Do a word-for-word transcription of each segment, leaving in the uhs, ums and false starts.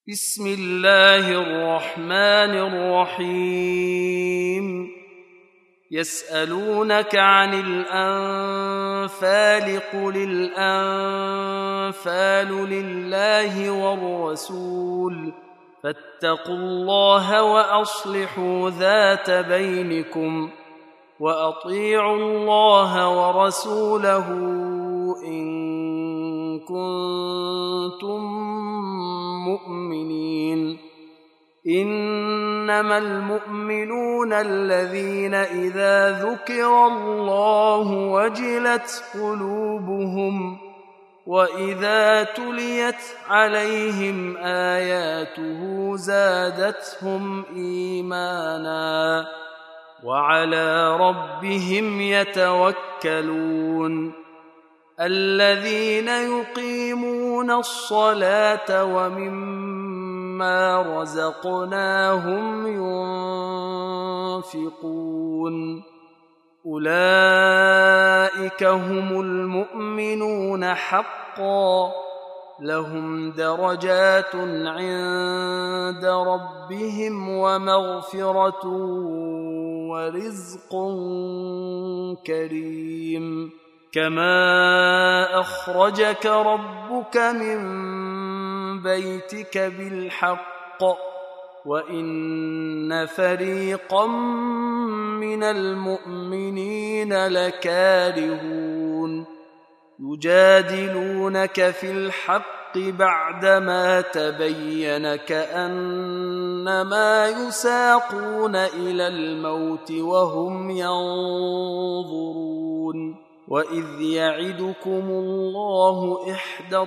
بسم الله الرحمن الرحيم يسألونك عن الأنفال قل الأنفال لله والرسول فاتقوا الله وأصلحوا ذات بينكم وأطيعوا الله ورسوله إن كنتم مؤمنين إنما المؤمنون الذين إذا ذكر الله وجلت قلوبهم وإذا تليت عليهم آياته زادتهم إيمانا وعلى ربهم يتوكلون الذين يقيمون الصلاة ومما رزقناهم ينفقون أولئك هم المؤمنون حقا لهم درجات عند ربهم ومغفرة ورزق كريم كما أخرجك ربك من بيتك بالحق وإن فريقا من المؤمنين لكارهون يجادلونك في الحق بعدما تبين كأنما يساقون إلى الموت وهم ينظرون وإذ يعدكم الله إحدى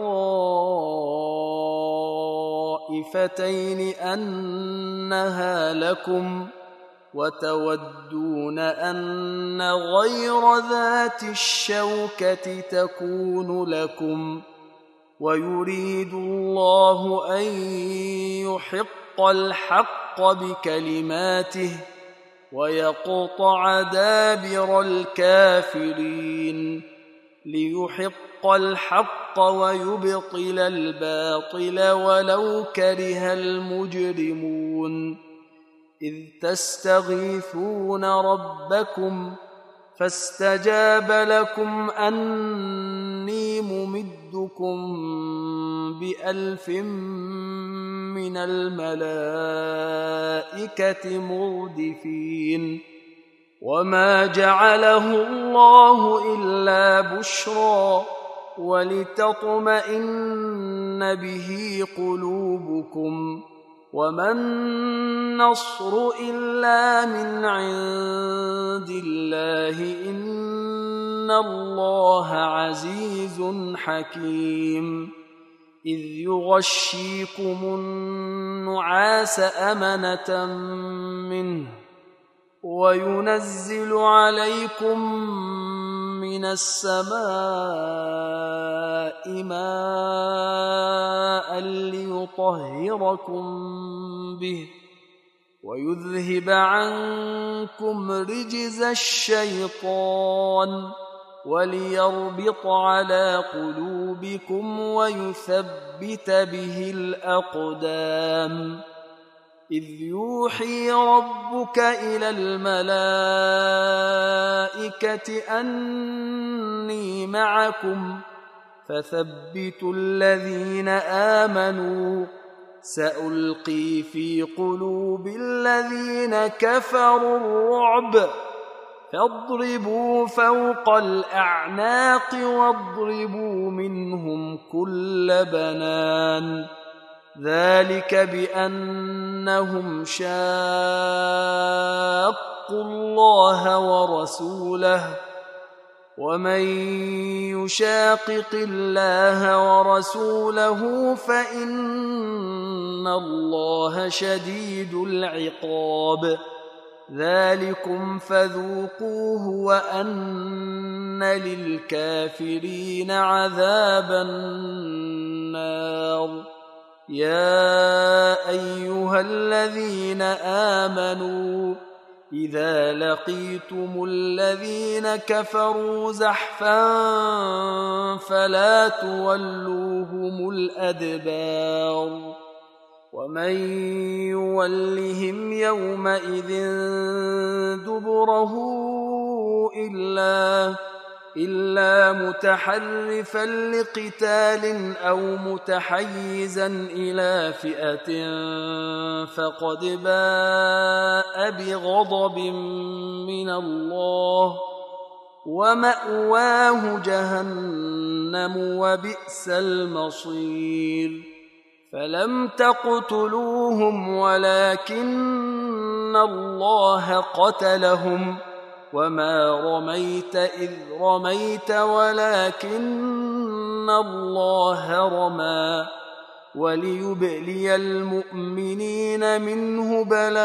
الطائفتين أنها لكم وتودون أن غير ذات الشوكة تكون لكم ويريد الله أن يحق الحق بكلماته ويقطع دابر الكافرين ليحق الحق ويبطل الباطل ولو كره المجرمون إذ تستغيثون ربكم فاستجاب لكم أني ممدكم بألف من الملائكة مردفين وما جعله الله إلا بشرى ولتطمئن به قلوبكم وما النصر إلا من عند الله إن الله عزيز حكيم إذ يغشيكم النعاس أمنة منه وينزل عليكم من السماء ماء ليطهركم به ويذهب عنكم رجز الشيطان وليربط على قلوبكم ويثبت به الأقدام إذ يوحي ربك إلى الملائكة أني معكم فثبتوا الذين آمنوا سألقي في قلوب الذين كفروا الرعب فاضربوا فوق الأعناق واضربوا منهم كل بنان ذلك بأنهم شاقوا الله ورسوله ومن يشاقق الله ورسوله فإن الله شديد العقاب ذلكم فذوقوه وأن للكافرين عذاب النار يا أيها الذين آمنوا إذا لقيتم الذين كفروا زحفا فلا تولوهم الأدبار ومن يولهم يومئذ دبره إلا إلا متحرفا لقتال أو متحيزا إلى فئة فقد باء بغضب من الله ومأواه جهنم وبئس المصير فلم تقتلوهم ولكن الله قتلهم وما رميت إذ رميت ولكن الله رمى وليبلي المؤمنين منه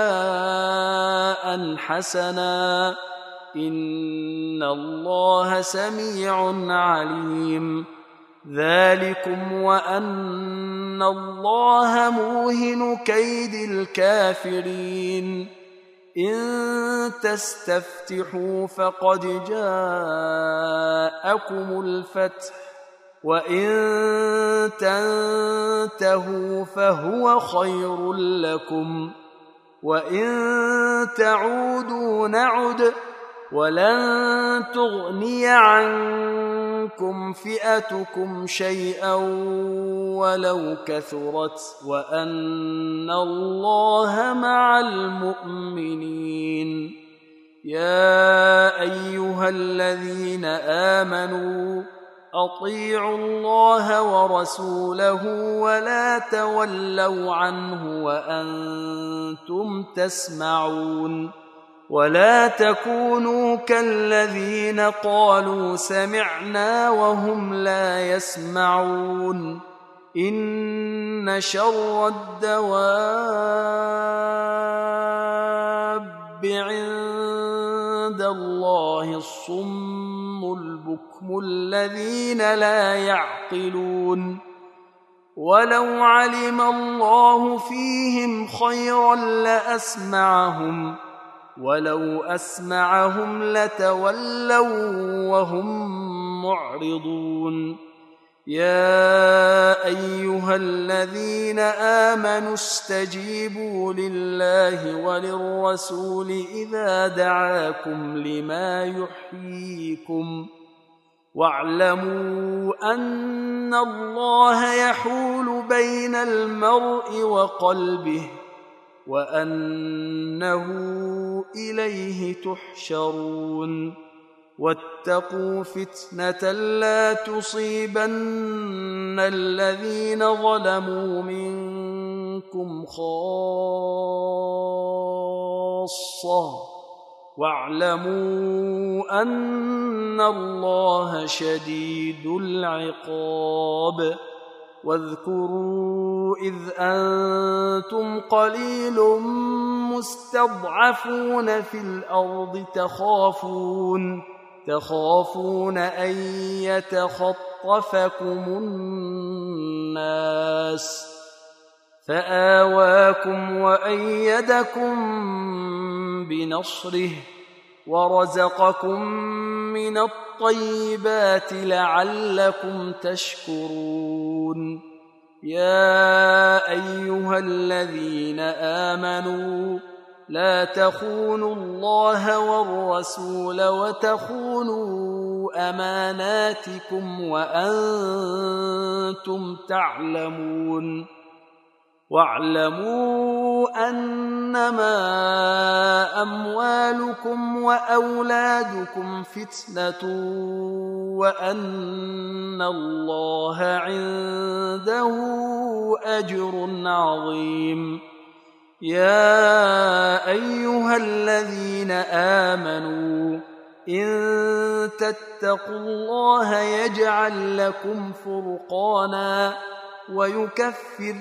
بلاء حسنا إن الله سميع عليم ذلكم وأن الله موهن كيد الكافرين إن تستفتحوا فقد جاءكم الفتح وإن تنتهوا فهو خير لكم وإن تعودوا نعد ولن تغني عنكم فئتكم شيئا ولو كثرت وأن الله مع المؤمنين يا أيها الذين آمنوا أطيعوا الله ورسوله ولا تولوا عنه وأنتم تسمعون ولا تكونوا كالذين قالوا سمعنا وهم لا يسمعون إن شر الدواب عند الله الصم البكم الذين لا يعقلون ولو علم الله فيهم خيرا لأسمعهم ولو أسمعهم لتولوا وهم معرضون يا أيها الذين آمنوا استجيبوا لله وللرسول إذا دعاكم لما يحييكم واعلموا أن الله يحول بين المرء وقلبه وأنه إليه تحشرون واتقوا فتنة لا تصيبن الذين ظلموا منكم خاصة واعلموا أن الله شديد العقاب واذكروا إذ أنتم قليل مستضعفون في الأرض تخافون تخافون أن يتخطفكم الناس فآواكم وأيدكم بنصره ورزقكم من الطيبات لعلكم تشكرون يا أيها الذين آمنوا لا تخونوا الله والرسول وتخونوا أماناتكم وأنتم تعلمون واعلموا أنما أموالكم وأولادكم فتنة وأن الله عنده أجر عظيم يا أيها الذين آمنوا إن تتقوا الله يجعل لكم فرقانا ويكفر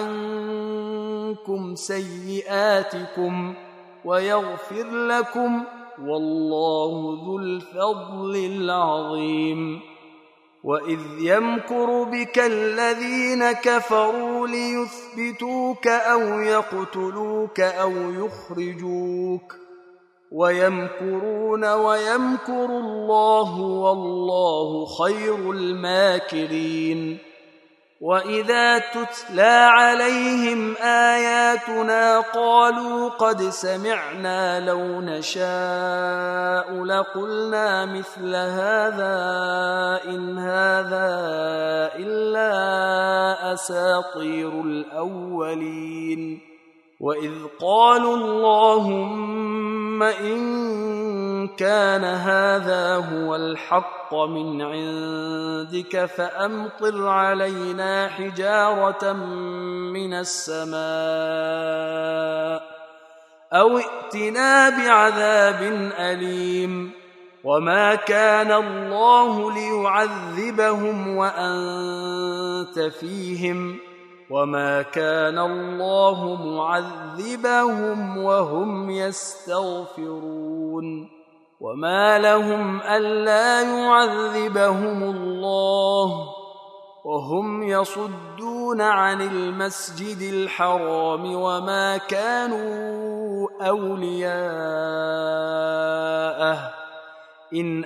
عنكم سيئاتكم ويغفر لكم والله ذو الفضل العظيم وإذ يمكر بك الذين كفروا ليثبتوك أو يقتلوك أو يخرجوك ويمكرون ويمكر الله والله خير الماكرين وإذا تتلى عليهم آياتنا قالوا قد سمعنا لو نشاء لقلنا مثل هذا إن هذا إلا أساطير الأولين وإذ قالوا اللهم إن كان هذا هو الحق من عندك فأمطر علينا حجارة من السماء أو ائتنا بعذاب أليم وما كان الله ليعذبهم وأنت فيهم وما كان الله معذبهم وهم يستغفرون وما لهم ألا يعذبهم الله وهم يصدون عن المسجد الحرام وما كانوا أولياءه إن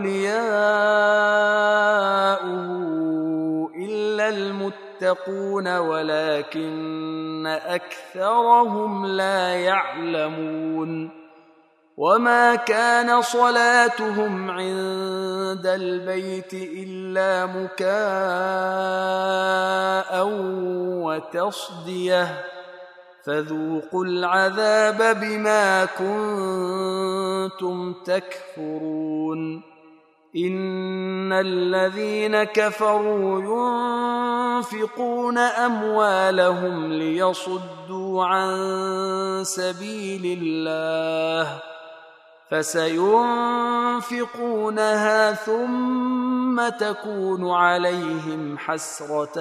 أولياؤه إلا المتقون ولكن أكثرهم لا يعلمون وما كان صلاتهم عند البيت إلا مكاء وتصدية فذوقوا العذاب بما كنتم تكفرون إن الذين كفروا ينفقون أموالهم ليصدوا عن سبيل الله فسينفقونها ثم تكون عليهم حسرة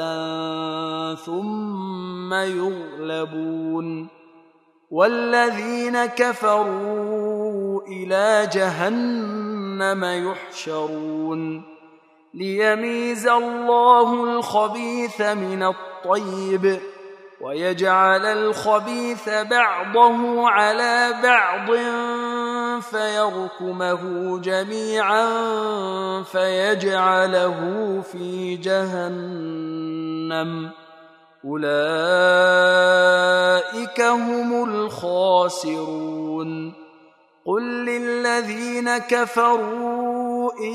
ثم يغلبون والذين كفروا إلى جهنم يحشرون ليميز الله الخبيث من الطيب ويجعل الخبيث بعضه على بعض فيركمه جميعا فيجعله في جهنم أولئك هم الخاسرون قل للذين كفروا إن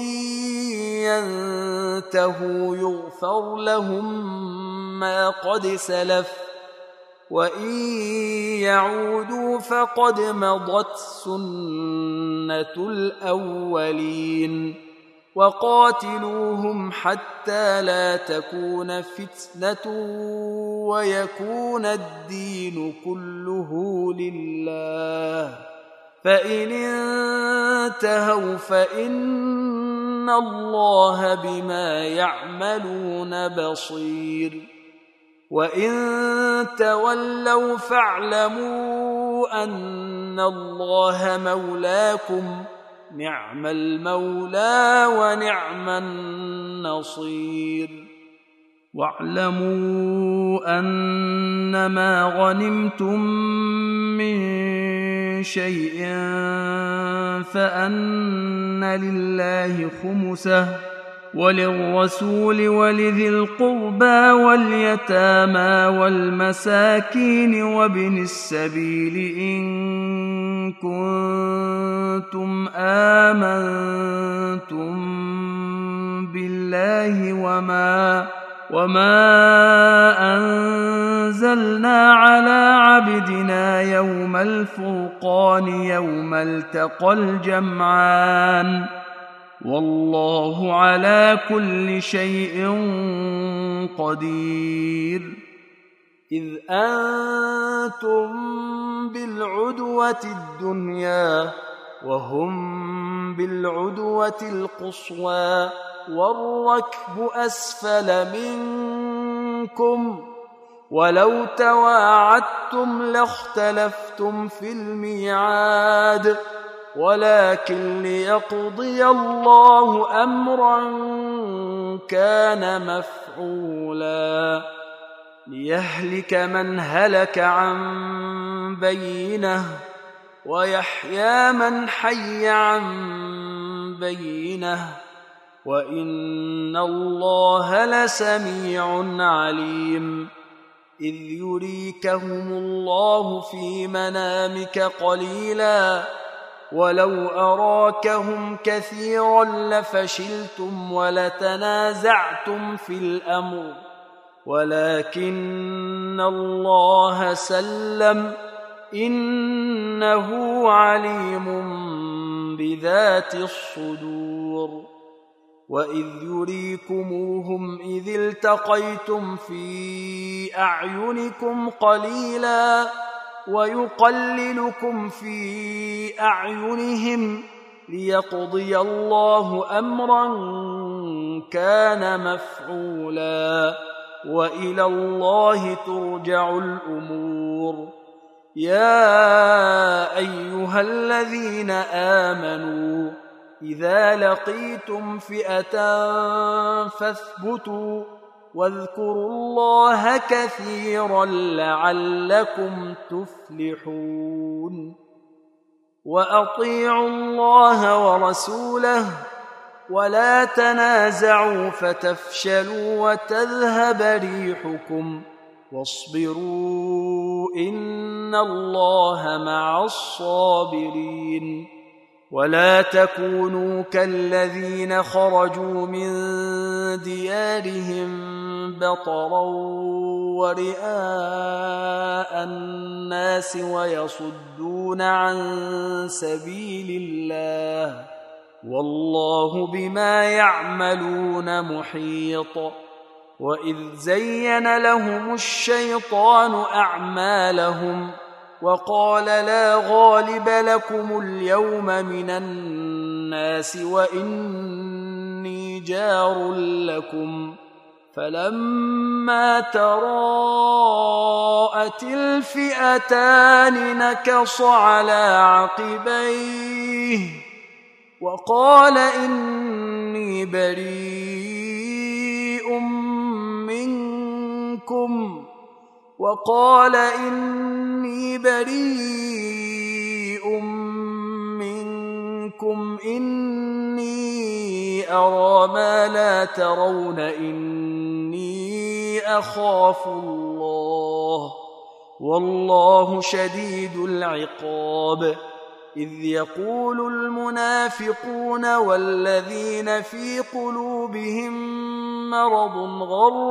ينتهوا يغفر لهم ما قد سلف وإن يعودوا فقد مضت سنة الأولين وقاتلوهم حتى لا تكون فتنة ويكون الدين كله لله فإن انتهوا فإن الله بما يعملون بصير وإن تولوا فاعلموا أن الله مولاكم نعم المولى ونعم النصير واعلموا أنما غنمتم من شيء فأن لله خمسه وللرسول ولذي القربى واليتامى والمساكين وابن السبيل إن كنتم آمنتم بالله وما وما أنزلنا على عبدنا يوم الفرقان يوم التقى الجمعان والله على كل شيء قدير إذ أنتم بالعدوة الدنيا وهم بالعدوة القصوى والركب أسفل منكم ولو تواعدتم لاختلفتم في الميعاد ولكن ليقضي الله أمرا كان مفعولا ليهلك من هلك عن بينه ويحيى من حي عن بينه وإن الله لسميع عليم إذ يريكهم الله في منامك قليلا ولو أراكهم كثيرا لفشلتم ولتنازعتم في الأمر ولكن الله سلم إنه عليم بذات الصدور وإذ يريكموهم إذ التقيتم في أعينكم قليلا ويقللكم في أعينهم ليقضي الله أمرا كان مفعولا وإلى الله ترجع الأمور يا أيها الذين آمنوا إذا لقيتم فئة فاثبتوا واذكروا الله كثيرا لعلكم تفلحون وأطيعوا الله ورسوله ولا تنازعوا فتفشلوا وتذهب ريحكم واصبروا إن الله مع الصابرين ولا تكونوا كالذين خرجوا من ديارهم بطرا ورئاء الناس ويصدون عن سبيل الله والله بما يعملون محيط وإذ زين لهم الشيطان أعمالهم وقال لا غالب لكم اليوم من الناس وإني جار لكم فلما تراءت الفئتان نكص على عقبيه وقال إني بريء منكم وقال إني بريء منكم إني أرى ما لا ترون إني أخاف الله والله شديد العقاب إذ يقول المنافقون والذين في قلوبهم مرض غر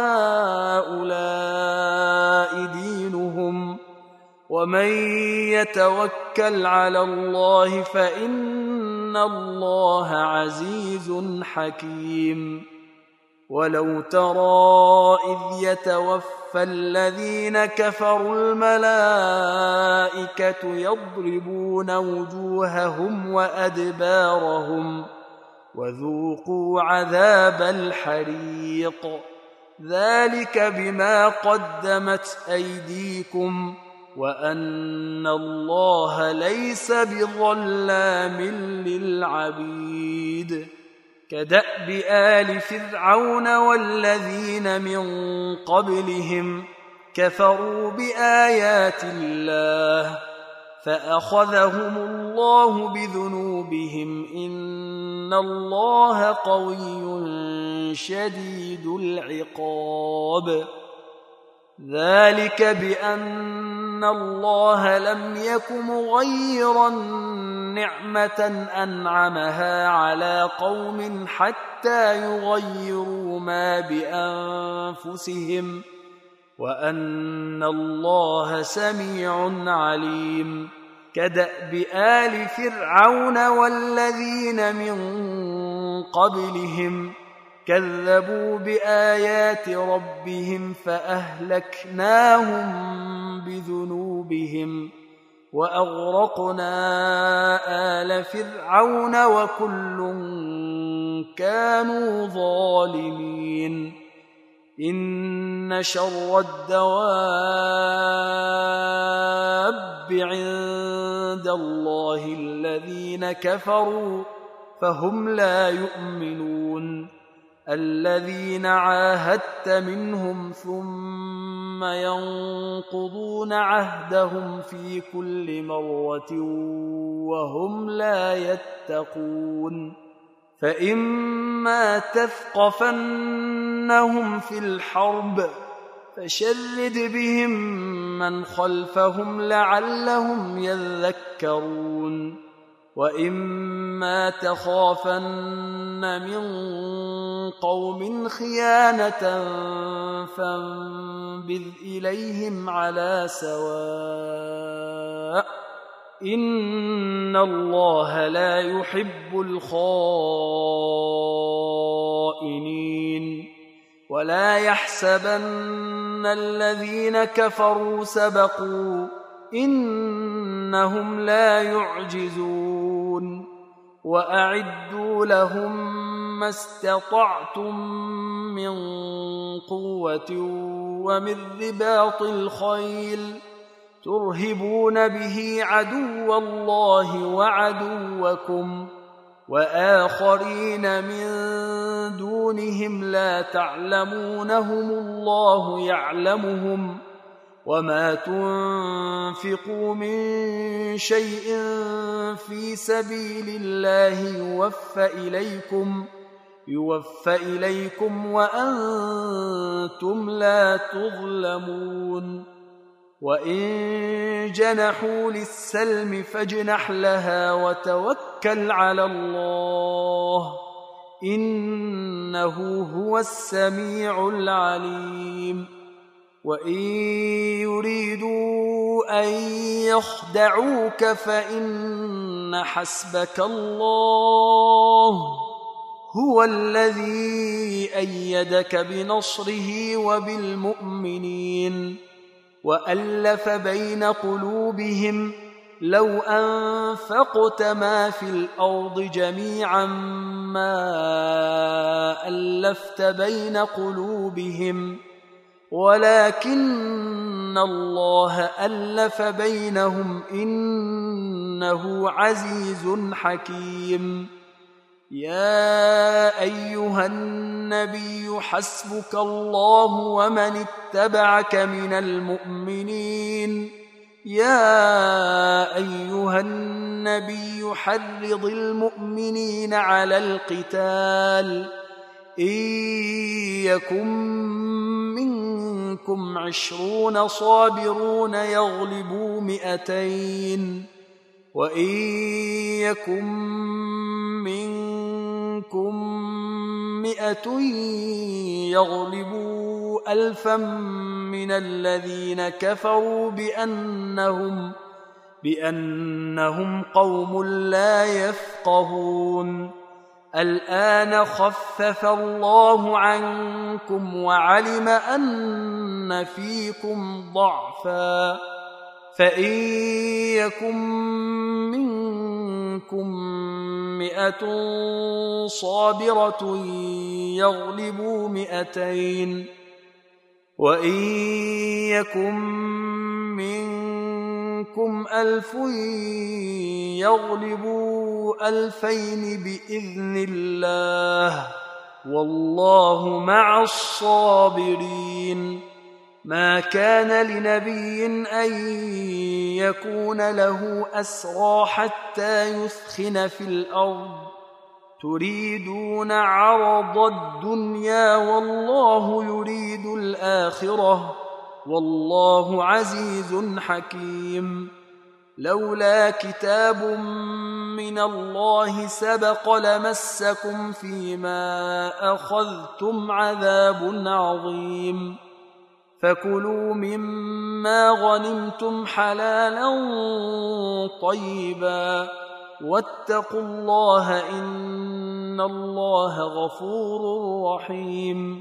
هؤلاء دينهم ومن يتوكل على الله فإن الله عزيز حكيم ولو ترى إذ يتوفى الذين كفروا الملائكة يضربون وجوههم وأدبارهم وذوقوا عذاب الحريق ذلك بما قدمت أيديكم وأن الله ليس بظلام للعبيد كدأب آل فرعون والذين من قبلهم كفروا بآيات الله فأخذهم الله بذنوبهم إن الله قوي شديد العقاب ذلك بأن الله لم يك مغيرا نعمة أنعمها على قوم حتى يغيروا ما بأنفسهم وأن الله سميع عليم كدأب آل فرعون والذين من قبلهم كذبوا بآيات ربهم فأهلكناهم بذنوبهم وأغرقنا آل فرعون وكل كانوا ظالمين إن شر الدواب عند الله الذين كفروا فهم لا يؤمنون الذين عاهدت منهم ثم ينقضون عهدهم في كل مرة وهم لا يتقون فإما تثقفنهم في الحرب فشرد بهم من خلفهم لعلهم يذكرون وإما تخافن من قوم خيانة فانبذ إليهم على سواء إن الله لا يحب الخائنين ولا يحسبن الذين كفروا سبقوا إنهم لا يعجزون وأعدوا لهم ما استطعتم من قوة ومن رباط الخيل ترهبون به عدو الله وعدوكم وآخرين من دونهم لا تعلمونهم الله يعلمهم وما تنفقوا من شيء في سبيل الله يوفى إليكم يوفى إليكم وأنتم لا تظلمون وإن جنحوا للسلم فاجنح لها وتوكل على الله إنه هو السميع العليم وإن يريدوا أن يخدعوك فإن حسبك الله هو الذي أيدك بنصره وبالمؤمنين وألف بين قلوبهم لو أنفقت ما في الأرض جميعا ما ألفت بين قلوبهم ولكن الله ألف بينهم إنه عزيز حكيم يا أيها النبي حسبك الله ومن اتبعك من المؤمنين يا أيها النبي حرض المؤمنين على القتال إن يكن منكم عشرون صابرون يغلبوا مئتين وإن يكن منكم مئة يغلبوا ألفا من الذين كفروا بأنهم, بأنهم قوم لا يفقهون الآن خفف الله عنكم وعلم أن فيكم ضعفا فإن يكن منكم مئة صابرة يغلبوا مئتين وإن يكن منكم ألف يغلبوا ألفين بإذن الله والله مع الصابرين ما كان لنبي أن يكون له أسرى حتى يثخن في الأرض تريدون عرض الدنيا والله يريد الآخرة والله عزيز حكيم لولا كتاب من الله سبق لمسكم فيما أخذتم عذاب عظيم فكلوا مما غنمتم حلالا طيبا واتقوا الله إن الله غفور رحيم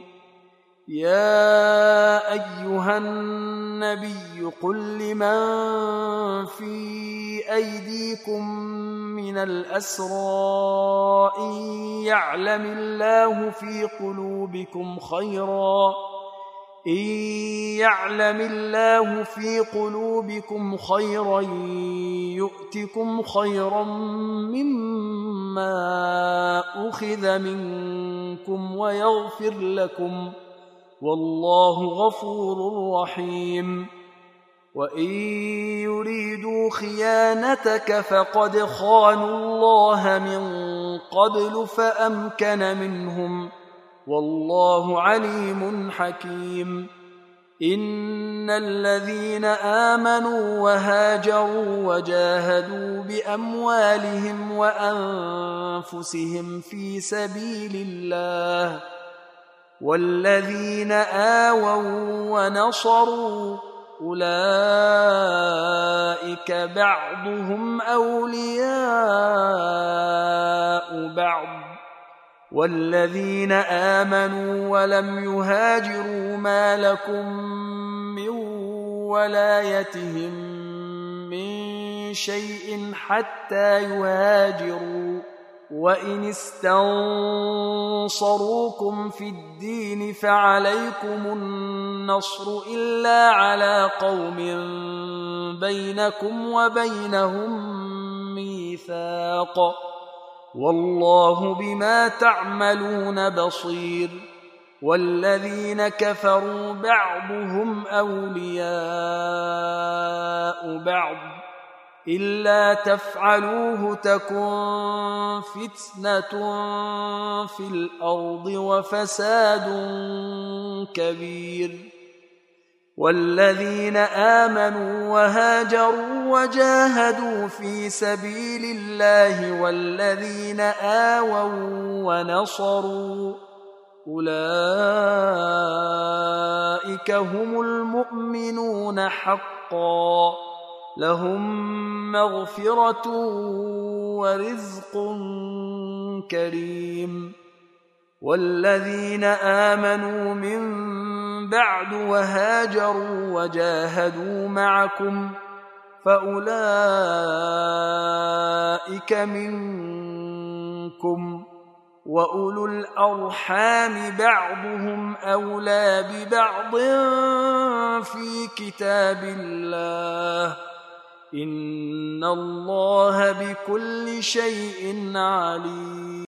يا أيها النبي قل لمن في أيديكم من الأسرى إن يعلم الله في قلوبكم خيرا إن يعلم الله في قلوبكم خيرا يؤتكم خيرا مما أخذ منكم ويغفر لكم والله غفور رحيم وإن يريدوا خيانتك فقد خانوا الله من قبل فأمكن منهم، والله عليم حكيم. إن الذين آمنوا وهاجروا وجاهدوا بأموالهم وأنفسهم في سبيل الله، والذين آووا ونصروا أولئك بعضهم أولياء بعض، والذين آمنوا ولم يهاجروا ما لكم من ولايتهم من شيء حتى يهاجروا، وإن استنصروكم في الدين فعليكم النصر إلا على قوم بينكم وبينهم ميثاق، والله بما تعملون بصير. والذين كفروا بعضهم أولياء بعض إلا تفعلوه تكن فتنة في الأرض وفساد كبير. والذين آمنوا وهاجروا وجاهدوا في سبيل الله والذين آووا ونصروا أولئك هم المؤمنون حقا، لهم مغفرة ورزق كريم. والذين آمنوا من بعد وهاجروا وجاهدوا معكم فأولئك منكم، وأولو الأرحام بعضهم أولى ببعض في كتاب الله، إن الله بكل شيء عليم.